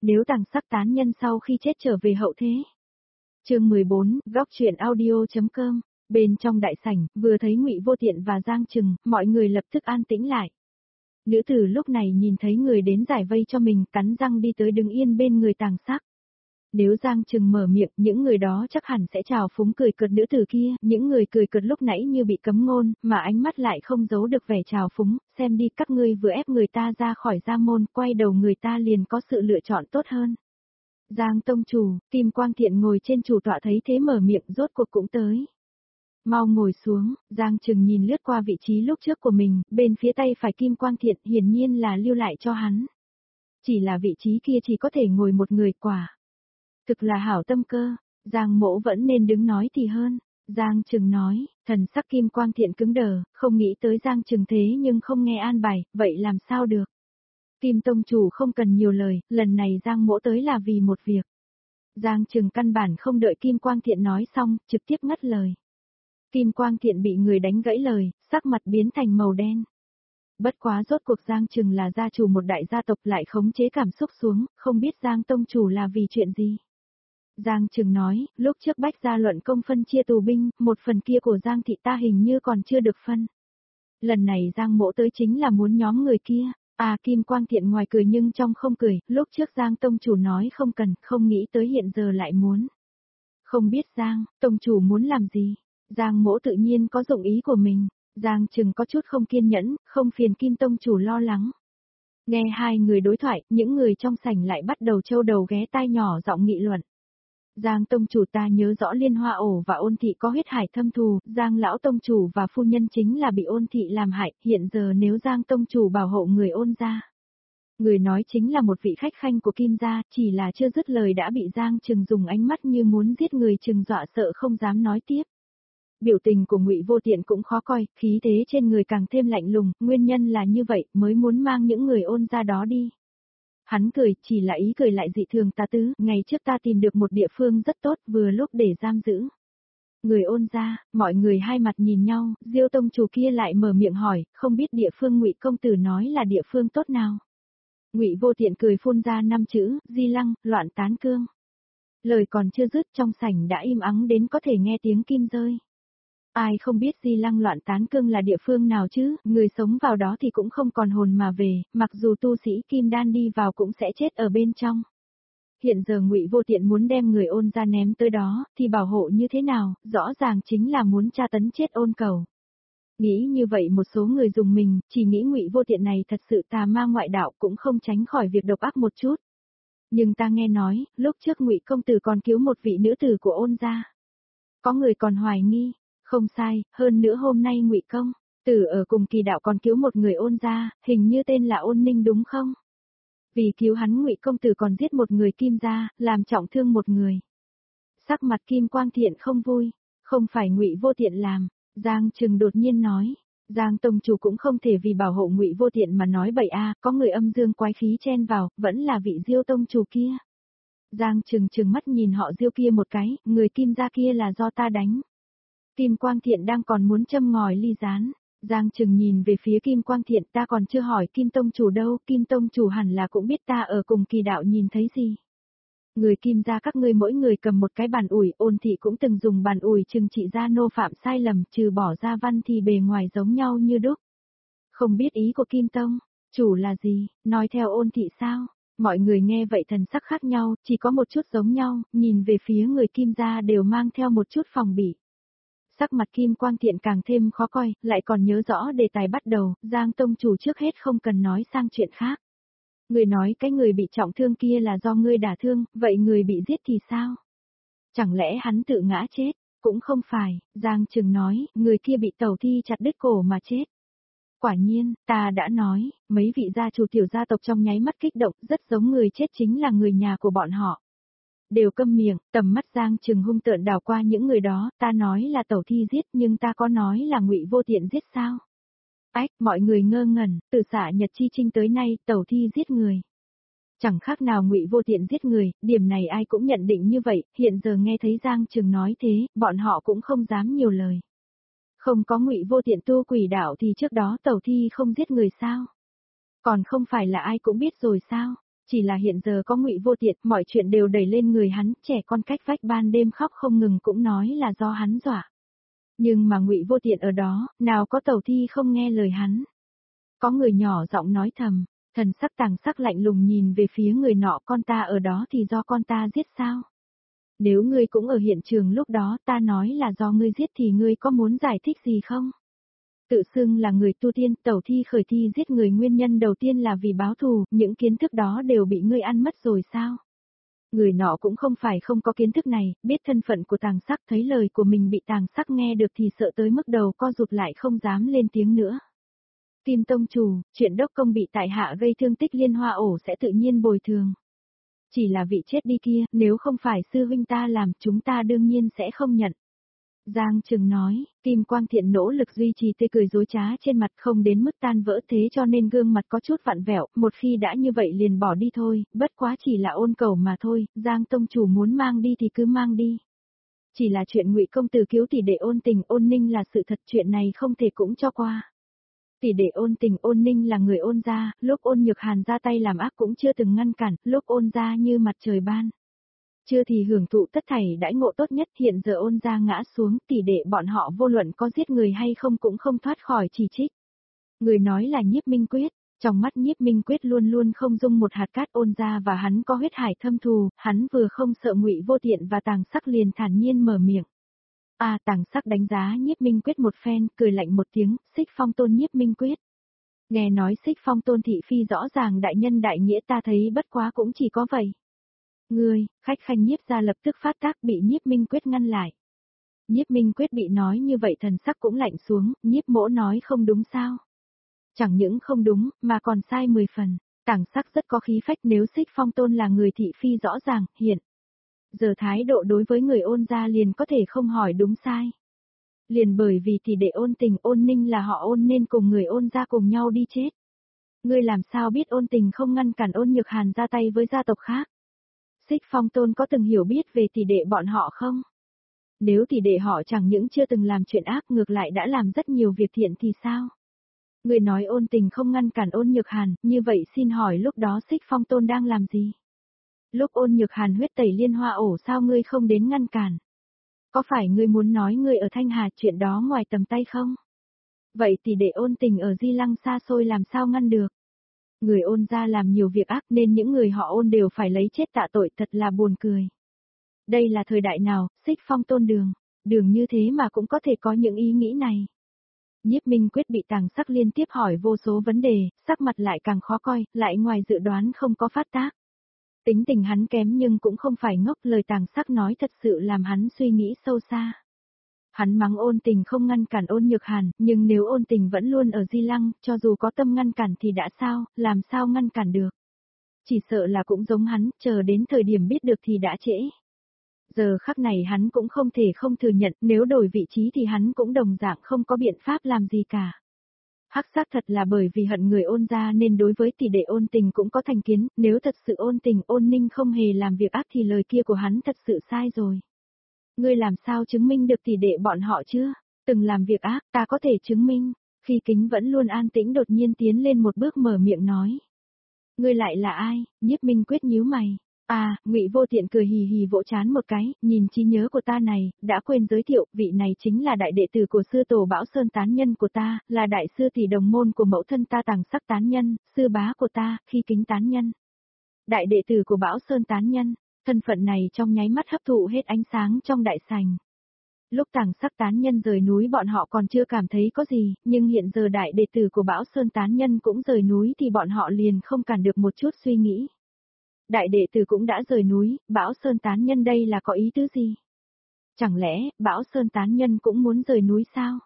Nếu Tàng Sắc tán nhân sau khi chết trở về hậu thế. Chương 14, góc truyện audio.com. Bên trong đại sảnh, vừa thấy Ngụy Vô Tiện và Giang Trừng, mọi người lập tức an tĩnh lại. Nữ tử lúc này nhìn thấy người đến giải vây cho mình, cắn răng đi tới đứng yên bên người Tàng Sắc. Nếu Giang Trừng mở miệng, những người đó chắc hẳn sẽ trào phúng cười cợt nữ tử kia, những người cười cợt lúc nãy như bị cấm ngôn, mà ánh mắt lại không giấu được vẻ trào phúng, xem đi các ngươi vừa ép người ta ra khỏi gia môn, quay đầu người ta liền có sự lựa chọn tốt hơn. Giang tông chủ, Kim Quang Thiện ngồi trên chủ tọa thấy thế mở miệng rốt cuộc cũng tới. Mau ngồi xuống, Giang Trừng nhìn lướt qua vị trí lúc trước của mình, bên phía tay phải Kim Quang Thiện hiển nhiên là lưu lại cho hắn. Chỉ là vị trí kia chỉ có thể ngồi một người quả. Thực là hảo tâm cơ, Giang mỗ vẫn nên đứng nói thì hơn. Giang Trừng nói, thần sắc Kim Quang Thiện cứng đờ, không nghĩ tới Giang Trừng thế nhưng không nghe an bài, vậy làm sao được. Kim tông chủ không cần nhiều lời, lần này Giang mỗ tới là vì một việc. Giang Trừng căn bản không đợi Kim Quang Thiện nói xong, trực tiếp ngắt lời. Kim Quang Thiện bị người đánh gãy lời, sắc mặt biến thành màu đen. Bất quá rốt cuộc Giang Trừng là gia chủ một đại gia tộc lại khống chế cảm xúc xuống, không biết Giang tông chủ là vì chuyện gì. Giang Trừng nói, lúc trước Bách gia luận công phân chia tù binh, một phần kia của Giang thị ta hình như còn chưa được phân. Lần này Giang mỗ tới chính là muốn nhóm người kia. Kim Quang Thiện ngoài cười nhưng trong không cười, lúc trước Giang tông chủ nói không cần, không nghĩ tới hiện giờ lại muốn. Không biết Giang, tông chủ muốn làm gì? Giang mỗ tự nhiên có dụng ý của mình. Giang Trừng có chút không kiên nhẫn, không phiền Kim tông chủ lo lắng. Nghe hai người đối thoại, những người trong sảnh lại bắt đầu trâu đầu ghé tai nhỏ giọng nghị luận. Giang tông chủ ta nhớ rõ Liên Hoa ổ và Ôn thị có huyết hải thâm thù, Giang lão tông chủ và phu nhân chính là bị Ôn thị làm hại, hiện giờ nếu Giang tông chủ bảo hộ người Ôn gia. Người nói chính là một vị khách khanh của Kim gia, chỉ là chưa dứt lời đã bị Giang Trừng dùng ánh mắt như muốn giết người Trừng dọa sợ không dám nói tiếp. Biểu tình của Ngụy Vô Tiện cũng khó coi, khí thế trên người càng thêm lạnh lùng, nguyên nhân là như vậy mới muốn mang những người Ôn gia đó đi. Hắn cười, chỉ là ý cười lại dị thường ta tứ, ngày trước ta tìm được một địa phương rất tốt, vừa lúc để giam giữ. Người Ôn gia, mọi người hai mặt nhìn nhau, Diêu tông chủ kia lại mở miệng hỏi, không biết địa phương Ngụy công tử nói là địa phương tốt nào. Ngụy Vô Tiện cười phun ra 5 chữ, Di Lăng, Loạn Tán Cương. Lời còn chưa dứt trong sảnh đã im ắng đến có thể nghe tiếng kim rơi. Ai không biết Di Lăng Loạn Tán Cương là địa phương nào chứ, người sống vào đó thì cũng không còn hồn mà về, mặc dù tu sĩ Kim Đan đi vào cũng sẽ chết ở bên trong. Hiện giờ Ngụy Vô Tiện muốn đem người Ôn ra ném tới đó, thì bảo hộ như thế nào, rõ ràng chính là muốn tra tấn chết Ôn Cầu. Nghĩ như vậy một số người dùng mình, chỉ nghĩ Ngụy Vô Tiện này thật sự tà ma ngoại đạo cũng không tránh khỏi việc độc ác một chút. Nhưng ta nghe nói, lúc trước Ngụy công tử còn cứu một vị nữ tử của Ôn gia. Có người còn hoài nghi. Không sai, hơn nữa hôm nay Ngụy công tử ở cùng Kỳ đạo còn cứu một người Ôn gia, hình như tên là Ôn Ninh đúng không? Vì cứu hắn Ngụy công tử còn giết một người Kim gia, làm trọng thương một người. Sắc mặt Kim Quang Thiện không vui, không phải Ngụy Vô Tiện làm, Giang Trừng đột nhiên nói. Giang tông chủ cũng không thể vì bảo hộ Ngụy Vô Tiện mà nói bậy có người âm dương quái khí chen vào, vẫn là vị Diêu tông chủ kia. Giang Trừng trừng mắt nhìn họ Diêu kia một cái, người Kim gia kia là do ta đánh. Kim Quang Thiện đang còn muốn châm ngòi ly gián. Giang Trừng nhìn về phía Kim Quang Thiện, ta còn chưa hỏi Kim tông chủ đâu, Kim tông chủ hẳn là cũng biết ta ở cùng Kỳ đạo nhìn thấy gì. Người Kim gia các ngươi mỗi người cầm một cái bàn ủi, Ôn thị cũng từng dùng bàn ủi trừng trị gia nô phạm sai lầm, trừ bỏ ra văn thì bề ngoài giống nhau như đúc. Không biết ý của Kim tông chủ là gì, nói theo Ôn thị sao? Mọi người nghe vậy thần sắc khác nhau, chỉ có một chút giống nhau, nhìn về phía người Kim gia đều mang theo một chút phòng bị. Sắc mặt Kim Quang Thiện càng thêm khó coi, lại còn nhớ rõ đề tài bắt đầu, Giang tông chủ trước hết không cần nói sang chuyện khác. Người nói cái người bị trọng thương kia là do ngươi đả thương, vậy người bị giết thì sao? Chẳng lẽ hắn tự ngã chết? Cũng không phải, Giang Trừng nói, người kia bị tẩu thi chặt đứt cổ mà chết. Quả nhiên, ta đã nói, mấy vị gia chủ tiểu gia tộc trong nháy mắt kích động, rất giống người chết chính là người nhà của bọn họ. Đều câm miệng, tầm mắt Giang Trừng hung tợn đảo qua những người đó, ta nói là tẩu thi giết nhưng ta có nói là Ngụy Vô Tiện giết sao? Ách, mọi người ngơ ngẩn, từ xạ Nhật Chi Trinh tới nay, tẩu thi giết người. Chẳng khác nào Ngụy Vô Tiện giết người, điểm này ai cũng nhận định như vậy, hiện giờ nghe thấy Giang Trừng nói thế, bọn họ cũng không dám nhiều lời. Không có Ngụy Vô Tiện tu quỷ đạo thì trước đó tẩu thi không giết người sao? Còn không phải là ai cũng biết rồi sao? Chỉ là hiện giờ có Ngụy Vô Tiện, mọi chuyện đều đẩy lên người hắn, trẻ con cách vách ban đêm khóc không ngừng cũng nói là do hắn dọa. Nhưng mà Ngụy Vô Tiện ở đó, nào có Tẩu Thi không nghe lời hắn. Có người nhỏ giọng nói thầm, thần sắc Tàng Sắc lạnh lùng nhìn về phía người nọ, con ta ở đó thì do con ta giết sao? Nếu ngươi cũng ở hiện trường lúc đó, ta nói là do ngươi giết thì ngươi có muốn giải thích gì không? Tự xưng là người tu tiên, Tẩu Thi khởi thi giết người nguyên nhân đầu tiên là vì báo thù, những kiến thức đó đều bị ngươi ăn mất rồi sao? Người nọ cũng không phải không có kiến thức này, biết thân phận của Tàng Sắc, thấy lời của mình bị Tàng Sắc nghe được thì sợ tới mức đầu co rụt lại không dám lên tiếng nữa. Kim tông chủ, chuyện đốc công bị tại hạ gây thương tích Liên Hoa ổ sẽ tự nhiên bồi thường. Chỉ là vị chết đi kia, nếu không phải sư huynh ta làm, chúng ta đương nhiên sẽ không nhận. Giang Trừng nói, Kim Quang Thiện nỗ lực duy trì tươi cười dối trá trên mặt không đến mức tan vỡ, thế cho nên gương mặt có chút vặn vẹo, một khi đã như vậy liền bỏ đi thôi, bất quá chỉ là ôn cầu mà thôi, Giang tông chủ muốn mang đi thì cứ mang đi. Chỉ là chuyện Ngụy công tử cứu tỷ đệ Ôn Tình Ôn Ninh là sự thật, chuyện này không thể cũng cho qua. Tỷ đệ Ôn Tình Ôn Ninh là người Ôn gia, lúc Ôn Nhược Hàn ra tay làm ác cũng chưa từng ngăn cản, lúc Ôn gia như mặt trời ban. Chưa thì hưởng thụ tất thảy đãi ngộ tốt nhất, hiện giờ Ôn gia ngã xuống, tỷ đệ bọn họ vô luận có giết người hay không cũng không thoát khỏi chỉ trích. Người nói là Nhiếp Minh Quyết, trong mắt Nhiếp Minh Quyết luôn luôn không dung một hạt cát, Ôn gia và hắn có huyết hải thâm thù, hắn vừa không sợ Ngụy Vô Tiện và Tàng Sắc liền thản nhiên mở miệng. Tàng Sắc đánh giá Nhiếp Minh Quyết một phen, cười lạnh một tiếng, Xích Phong Tôn Nhiếp Minh Quyết. Nghe nói Xích Phong Tôn thị phi rõ ràng đại nhân đại nghĩa, ta thấy bất quá cũng chỉ có vậy. Ngươi, khách khanh Nhiếp gia lập tức phát tác, bị Nhiếp Minh Quyết ngăn lại. Nhiếp Minh Quyết bị nói như vậy thần sắc cũng lạnh xuống, Nhiếp mỗ nói không đúng sao? Chẳng những không đúng, mà còn sai 10 phần. Tàng Sắc rất có khí phách, nếu Xích Phong Tôn là người thị phi rõ ràng, hiện giờ thái độ đối với người Ôn gia liền có thể không hỏi đúng sai. Liền bởi vì tỷ đệ Ôn Tình Ôn Ninh là họ Ôn nên cùng người Ôn gia cùng nhau đi chết. Ngươi làm sao biết Ôn Tình không ngăn cản Ôn Nhược Hàn ra tay với gia tộc khác? Xích Phong Tôn có từng hiểu biết về tỷ đệ bọn họ không? Nếu tỷ đệ họ chẳng những chưa từng làm chuyện ác, ngược lại đã làm rất nhiều việc thiện thì sao? Ngươi nói Ôn Tình không ngăn cản Ôn Nhược Hàn, như vậy xin hỏi lúc đó Xích Phong Tôn đang làm gì? Lúc Ôn Nhược Hàn huyết tẩy Liên Hoa ổ sao ngươi không đến ngăn cản? Có phải ngươi muốn nói ngươi ở Thanh Hà chuyện đó ngoài tầm tay không? Vậy thì để Ôn Tình ở Di Lăng xa xôi làm sao ngăn được? Người Ôn gia làm nhiều việc ác nên những người họ Ôn đều phải lấy chết tạ tội, thật là buồn cười. Đây là thời đại nào, Xích Phong Tôn đường như thế mà cũng có thể có những ý nghĩ này. Nhiếp Minh Quyết bị Tàng Sắc liên tiếp hỏi vô số vấn đề, sắc mặt lại càng khó coi, lại ngoài dự đoán không có phát tác. Tính tình hắn kém nhưng cũng không phải ngốc, lời Tàng Sắc nói thật sự làm hắn suy nghĩ sâu xa. Hắn mắng Ôn Tình không ngăn cản Ôn Nhược Hàn, nhưng nếu Ôn Tình vẫn luôn ở Di Lăng, cho dù có tâm ngăn cản thì đã sao, làm sao ngăn cản được. Chỉ sợ là cũng giống hắn, chờ đến thời điểm biết được thì đã trễ. Giờ khắc này hắn cũng không thể không thừa nhận, nếu đổi vị trí thì hắn cũng đồng dạng không có biện pháp làm gì cả. Hắc xác thật là bởi vì hận người Ôn gia nên đối với tỷ đệ Ôn Tình cũng có thành kiến, nếu thật sự Ôn Tình Ôn Ninh không hề làm việc ác thì lời kia của hắn thật sự sai rồi. Ngươi làm sao chứng minh được tỷ đệ bọn họ chưa? Từng làm việc ác, ta có thể chứng minh. Khi Kính vẫn luôn an tĩnh đột nhiên tiến lên một bước mở miệng nói. Ngươi lại là ai? Nhiếp Minh Quyết nhíu mày. Ngụy Vô Tiện cười hì hì vỗ trán một cái, nhìn trí nhớ của ta này, đã quên giới thiệu, vị này chính là đại đệ tử của sư tổ Bão Sơn tán nhân của ta, là đại sư tỷ đồng môn của mẫu thân ta Tàng Sắc tán nhân, sư bá của ta, Khi Kính tán nhân. Đại đệ tử của Bão Sơn tán nhân, thân phận này trong nháy mắt hấp thụ hết ánh sáng trong đại sảnh. Lúc Tàng Sắc tán nhân rời núi bọn họ còn chưa cảm thấy có gì, nhưng hiện giờ đại đệ tử của Bão Sơn tán nhân cũng rời núi thì bọn họ liền không cản được một chút suy nghĩ. Đại đệ tử cũng đã rời núi, Bão Sơn tán nhân đây là có ý tứ gì? Chẳng lẽ, Bão Sơn tán nhân cũng muốn rời núi sao?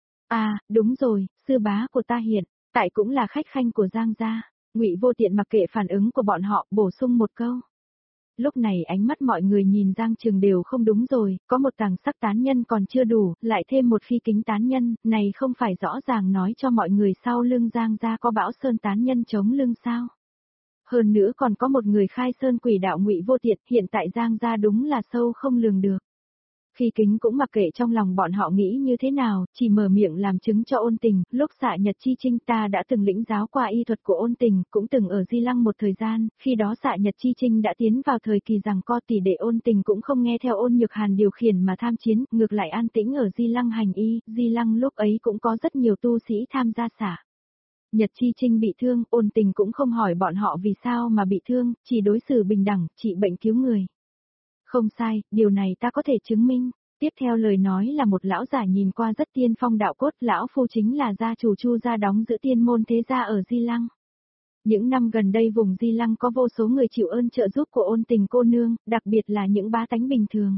Đúng rồi, sư bá của ta hiện, tại cũng là khách khanh của Giang gia. Ngụy Vô Tiện mặc kệ phản ứng của bọn họ, bổ sung một câu. Lúc này ánh mắt mọi người nhìn Giang Trừng đều không đúng rồi, có một Tàng Sắc tán nhân còn chưa đủ, lại thêm một Khi Kính tán nhân, này không phải rõ ràng nói cho mọi người sau lưng Giang gia có Bão Sơn tán nhân chống lưng sao? Hơn nữa còn có một người khai sơn quỷ đạo Ngụy Vô Tiện, hiện tại Giang gia đúng là sâu không lường được. Khi Kính cũng mặc kệ trong lòng bọn họ nghĩ như thế nào, chỉ mở miệng làm chứng cho Ôn Tình, lúc xạ nhật chi trinh ta đã từng lĩnh giáo qua y thuật của Ôn Tình, cũng từng ở Di Lăng một thời gian, khi đó xạ nhật chi trinh đã tiến vào thời kỳ giằng co tỷ đệ Ôn Tình cũng không nghe theo Ôn Nhược Hàn điều khiển mà tham chiến, ngược lại an tĩnh ở Di Lăng hành y, Di Lăng lúc ấy cũng có rất nhiều tu sĩ tham gia xạ. Nhật Chi Trinh bị thương, Ôn Tình cũng không hỏi bọn họ vì sao mà bị thương, chỉ đối xử bình đẳng, trị bệnh cứu người. Không sai, điều này ta có thể chứng minh. Tiếp theo lời nói là một lão giả nhìn qua rất tiên phong đạo cốt, lão phu chính là gia chủ Chu gia đóng giữ tiên môn thế gia ở Di Lăng. Những năm gần đây vùng Di Lăng có vô số người chịu ơn trợ giúp của Ôn Tình cô nương, đặc biệt là những bá tánh bình thường.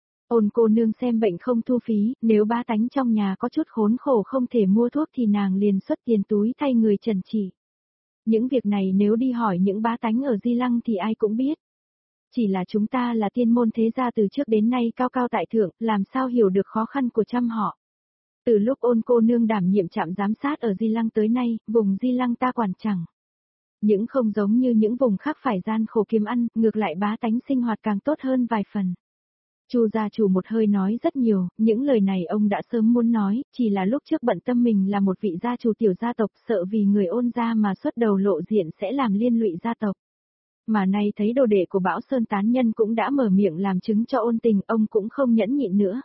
Ôn cô nương xem bệnh không thu phí, nếu bá tánh trong nhà có chút khốn khổ không thể mua thuốc thì nàng liền xuất tiền túi thay người trần trị. Những việc này nếu đi hỏi những bá tánh ở Di Lăng thì ai cũng biết. Chỉ là chúng ta là tiên môn thế gia từ trước đến nay cao cao tại thượng, làm sao hiểu được khó khăn của trăm họ. Từ lúc Ôn cô nương đảm nhiệm trạm giám sát ở Di Lăng tới nay, vùng Di Lăng ta quản chẳng. Những không giống như những vùng khác phải gian khổ kiếm ăn, ngược lại bá tánh sinh hoạt càng tốt hơn vài phần. Chu gia chủ một hơi nói rất nhiều, những lời này ông đã sớm muốn nói, chỉ là lúc trước bận tâm mình là một vị gia chủ tiểu gia tộc, sợ vì người Ôn gia mà xuất đầu lộ diện sẽ làm liên lụy gia tộc. Mà nay thấy đồ đệ của Bảo Sơn tán nhân cũng đã mở miệng làm chứng cho Ôn Tình, ông cũng không nhẫn nhịn nữa.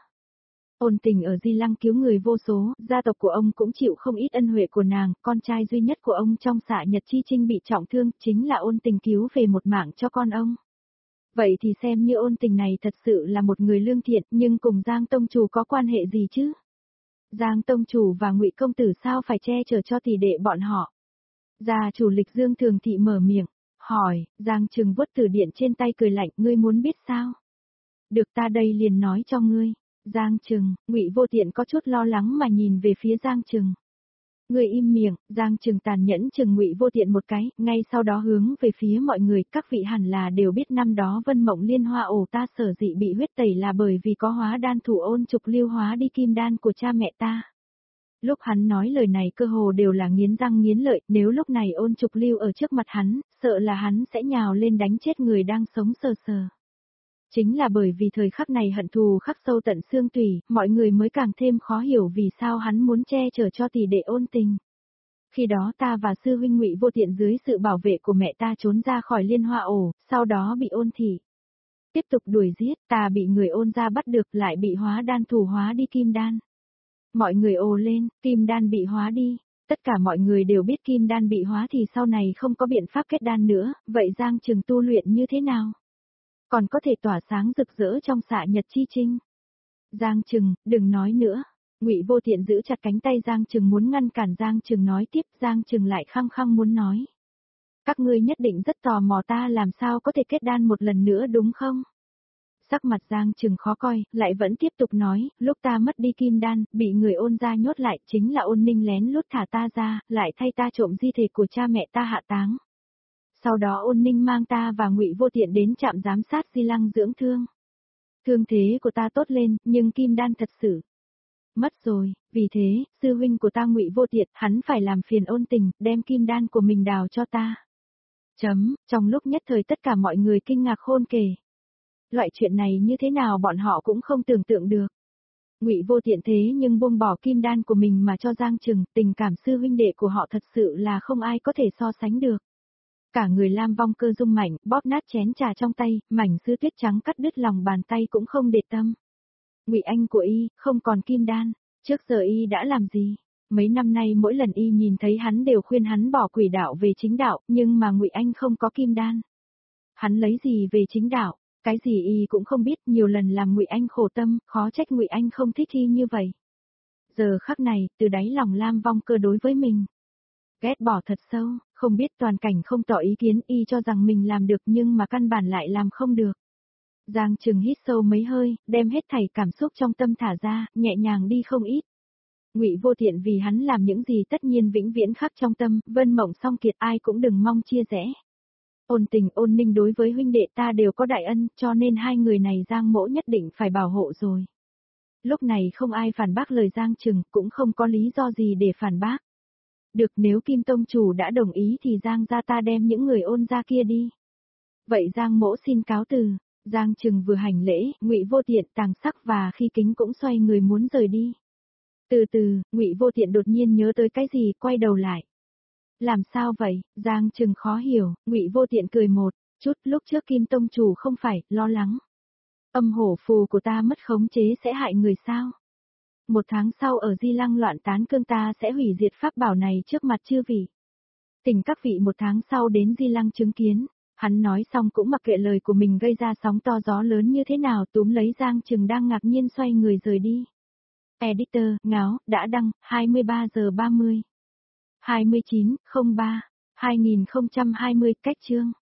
Ôn Tình ở Di Lăng cứu người vô số, gia tộc của ông cũng chịu không ít ân huệ của nàng, con trai duy nhất của ông trong xạ Nhật Chi Trinh bị trọng thương, chính là Ôn Tình cứu về một mạng cho con ông. Vậy thì xem như Ôn Tình này thật sự là một người lương thiện, nhưng cùng Giang Tông Chủ có quan hệ gì chứ? Giang Tông Chủ và Ngụy Công Tử sao phải che chở cho tỷ đệ bọn họ? Gia chủ Lịch Dương Thường Thị mở miệng, hỏi, Giang Trừng vuốt từ điện trên tay cười lạnh, ngươi muốn biết sao? Được ta đây liền nói cho ngươi. Giang Trừng, Ngụy Vô Tiện có chút lo lắng mà nhìn về phía Giang Trừng. Ngươi im miệng, Giang Trừng tàn nhẫn chừng Ngụy Vô Tiện một cái, ngay sau đó hướng về phía mọi người, các vị hẳn là đều biết năm đó Vân Mộng Liên Hoa ổ ta sở dĩ bị huyết tẩy là bởi vì có hóa đan thủ Ôn Trục Lưu hóa đi kim đan của cha mẹ ta. Lúc hắn nói lời này cơ hồ đều là nghiến răng nghiến lợi, nếu lúc này Ôn Trục Lưu ở trước mặt hắn, sợ là hắn sẽ nhào lên đánh chết người đang sống sờ sờ. Chính là bởi vì thời khắc này hận thù khắc sâu tận xương tủy, mọi người mới càng thêm khó hiểu vì sao hắn muốn che chở cho tỷ đệ Ôn Tình. Khi đó ta và sư huynh Ngụy Vô Tiện dưới sự bảo vệ của mẹ ta trốn ra khỏi Liên Hoa ổ, sau đó bị Ôn thị tiếp tục đuổi giết, ta bị người Ôn gia bắt được lại bị hóa đan thủ hóa đi kim đan. Mọi người ồ lên, kim đan bị hóa đi. Tất cả mọi người đều biết kim đan bị hóa thì sau này không có biện pháp kết đan nữa, vậy Giang Trừng tu luyện như thế nào? Còn có thể tỏa sáng rực rỡ trong xạ Nhật Chi Trinh. Giang Trừng, đừng nói nữa. Ngụy Vô Tiện giữ chặt cánh tay Giang Trừng muốn ngăn cản Giang Trừng nói tiếp, Giang Trừng lại khăng khăng muốn nói. Các ngươi nhất định rất tò mò ta làm sao có thể kết đan một lần nữa đúng không? Sắc mặt Giang Trừng khó coi, lại vẫn tiếp tục nói, lúc ta mất đi kim đan, bị người Ôn gia nhốt lại, chính là Ôn Ninh lén lút thả ta ra, lại thay ta trộm di thể của cha mẹ ta hạ táng. Sau đó Ôn Ninh mang ta và Ngụy Vô Tiện đến trạm giám sát Di Lăng dưỡng thương. Thương thế của ta tốt lên, nhưng kim đan thật sự mất rồi, vì thế, sư huynh của ta Ngụy Vô Tiện, hắn phải làm phiền Ôn Tình, đem kim đan của mình đào cho ta. Trong lúc nhất thời tất cả mọi người kinh ngạc khôn kể. Loại chuyện này như thế nào bọn họ cũng không tưởng tượng được. Ngụy Vô Tiện thế nhưng buông bỏ kim đan của mình mà cho Giang Trừng, tình cảm sư huynh đệ của họ thật sự là không ai có thể so sánh được. Cả người Lam Vong Cơ rung mạnh, bóp nát chén trà trong tay, mảnh sứ tuyết trắng cắt đứt lòng bàn tay cũng không để tâm. Ngụy anh của y, không còn kim đan, trước giờ y đã làm gì? Mấy năm nay mỗi lần y nhìn thấy hắn đều khuyên hắn bỏ quỷ đạo về chính đạo, nhưng mà Ngụy anh không có kim đan. Hắn lấy gì về chính đạo? Cái gì y cũng không biết, nhiều lần làm Ngụy anh khổ tâm, khó trách Ngụy anh không thích y như vậy. Giờ khắc này, từ đáy lòng Lam Vong Cơ đối với mình ghét bỏ thật sâu, không biết toàn cảnh không tỏ ý kiến, y cho rằng mình làm được nhưng mà căn bản lại làm không được. Giang Trừng hít sâu mấy hơi, đem hết thảy cảm xúc trong tâm thả ra, nhẹ nhàng đi không ít. Ngụy Vô Tiện vì hắn làm những gì tất nhiên vĩnh viễn khắc trong tâm, Vân Mộng Song Kiệt ai cũng đừng mong chia rẽ. Ôn Tình Ôn Ninh đối với huynh đệ ta đều có đại ân, cho nên hai người này Giang mỗ nhất định phải bảo hộ rồi. Lúc này không ai phản bác lời Giang Trừng, cũng không có lý do gì để phản bác. Được, nếu Kim Tông Chủ đã đồng ý thì Giang gia ta đem những người Ôn gia kia đi. Vậy Giang mỗ xin cáo từ. Giang Trừng vừa hành lễ, Ngụy Vô Tiện, Tàng Sắc và Khi Kính cũng xoay người muốn rời đi. Từ từ, Ngụy Vô Tiện đột nhiên nhớ tới cái gì, quay đầu lại. Làm sao vậy? Giang Trừng khó hiểu, Ngụy Vô Tiện cười một chút, lúc trước Kim tông chủ không phải lo lắng. Âm hổ phù của ta mất khống chế sẽ hại người sao? 1 tháng sau ở Di Lăng loạn tán cương ta sẽ hủy diệt pháp bảo này trước mặt chư vị. Thỉnh các vị 1 tháng sau đến Di Lăng chứng kiến. Hắn nói xong cũng mặc kệ lời của mình gây ra sóng to gió lớn như thế nào, túm lấy Giang Trừng đang ngạc nhiên xoay người rời đi. Editor, ngáo, đã đăng, 23 giờ 30. 29/03/2020, cách chương.